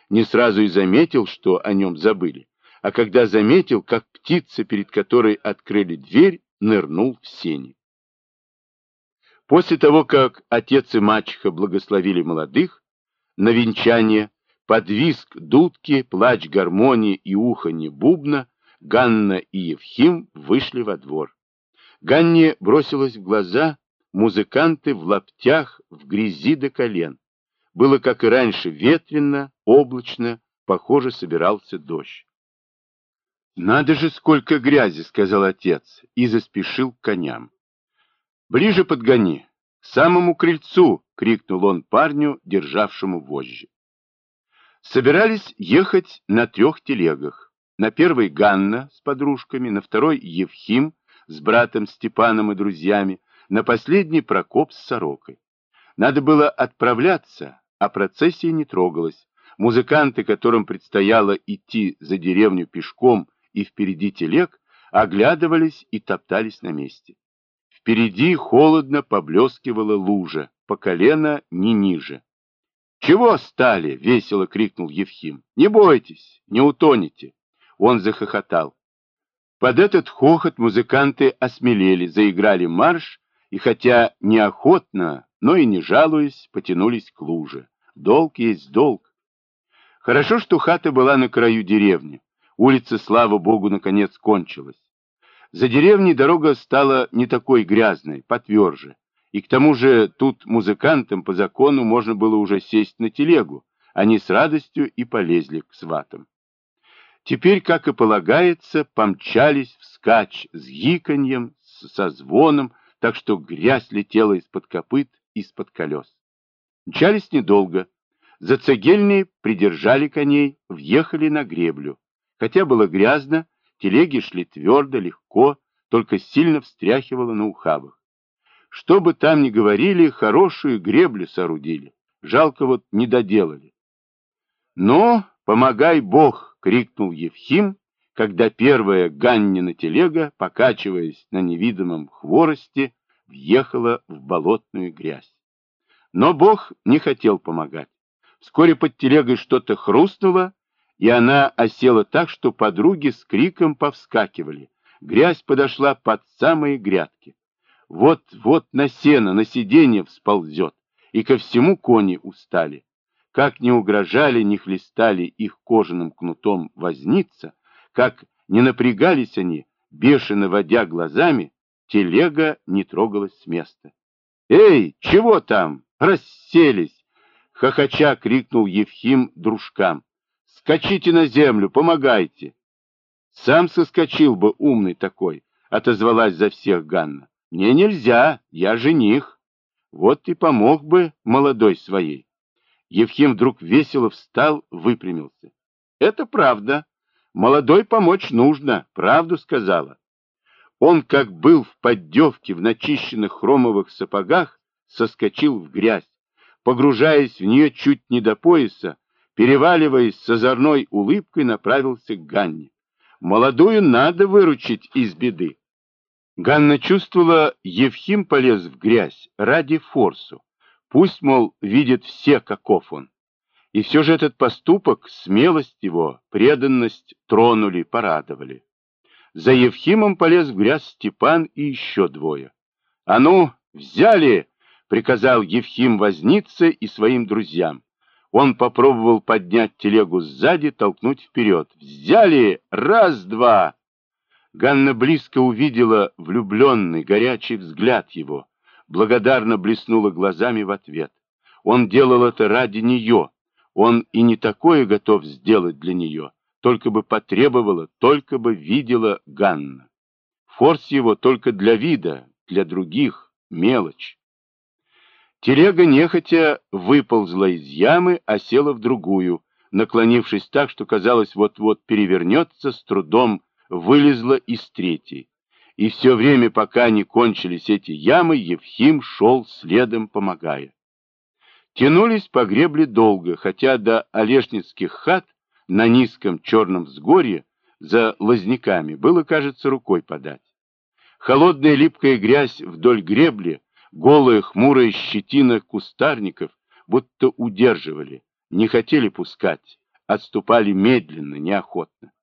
Не сразу и заметил, что о нем забыли, а когда заметил, как птица, перед которой открыли дверь, нырнул в сени. После того, как отец и мачеха благословили молодых, на венчание, под визг дудки, плач гармонии и уханье бубна, Ганна и Евхим вышли во двор. Ганне бросилось в глаза музыканты в лаптях, в грязи до колен. Было, как и раньше, ветрено, облачно, похоже, собирался дождь. «Надо же, сколько грязи!» — сказал отец и заспешил к коням. «Ближе подгони! К самому крыльцу!» — крикнул он парню, державшему вожжи. Собирались ехать на 3 телегах. На первой Ганна с подружками, на второй Евхим с братом Степаном и друзьями, на последней Прокоп с сорокой. Надо было отправляться, а процессия не трогалась. Музыканты, которым предстояло идти за деревню пешком и впереди телег, оглядывались и топтались на месте. Впереди холодно поблескивала лужа, по колено не ниже. «Чего стали?» — весело крикнул Евхим. «Не бойтесь, не утонете!» Он захохотал. Под этот хохот музыканты осмелели, заиграли марш, и хотя неохотно, но и не жалуясь, потянулись к луже. Долг есть долг. Хорошо, что хата была на краю деревни. Улица, слава богу, наконец кончилась. За деревней дорога стала не такой грязной, потверже. И к тому же тут музыкантам по закону можно было уже сесть на телегу. Они с радостью и полезли к сватам. Теперь, как и полагается, помчались вскачь с гиканьем, со звоном, так что грязь летела из-под копыт, из-под колес. Мчались недолго. Зацегельные придержали коней, въехали на греблю. Хотя было грязно, телеги шли твердо, легко, только сильно встряхивало на ухабах. Что бы там ни говорили, хорошую греблю соорудили. Жалко вот не доделали. «Но помогай Бог!» — крикнул Евхим, когда первая Ганнина телега, покачиваясь на невидимом хворосте, въехала в болотную грязь. Но Бог не хотел помогать. Вскоре под телегой что-то хрустнуло, и она осела так, что подруги с криком повскакивали. Грязь подошла под самые грядки. Вот на сено, на сиденье всползет, и ко всему кони устали. Как не угрожали, не хлестали их кожаным кнутом возница, как не напрягались они, бешено водя глазами, телега не трогалась с места. «Эй, чего там? Расселись!» — хохоча крикнул Евхим дружкам. «Скачите на землю, помогайте!» «Сам соскочил бы, умный такой!» — отозвалась за всех Ганна. «Мне нельзя, я жених. Вот и помог бы молодой своей». Евхим вдруг весело встал, выпрямился. «Это правда. Молодой помочь нужно, правду сказала». Он, как был в поддевке в начищенных хромовых сапогах, соскочил в грязь, погружаясь в нее чуть не до пояса, переваливаясь с озорной улыбкой, направился к Ганне. Молодую надо выручить из беды. Ганна чувствовала, Евхим полез в грязь ради форсу. Пусть, мол, видят все, каков он. И все же этот поступок, смелость его, преданность тронули, порадовали. За Евхимом полез в грязь Степан и еще двое. «А ну, взяли!» — приказал Евхим вознице и своим друзьям. Он попробовал поднять телегу сзади, толкнуть вперед. «Взяли! Раз-два!» Ганна близко увидела влюбленный, горячий взгляд его. Благодарно блеснула глазами в ответ. Он делал это ради нее. Он и не такое готов сделать для нее. Только бы потребовала, только бы видела Ганна. Форс его только для вида, для других — мелочь. Телега нехотя выползла из ямы, а села в другую, наклонившись так, что казалось, вот-вот перевернется, с трудом вылезла из третьей. И все время, пока не кончились эти ямы, Евхим шел следом, помогая. Тянулись по гребле долго, хотя до олешницких хат на низком черном взгорье за лозняками было, кажется, рукой подать. Холодная липкая грязь вдоль гребли, голая хмурая щетина кустарников будто удерживали, не хотели пускать, отступали медленно, неохотно.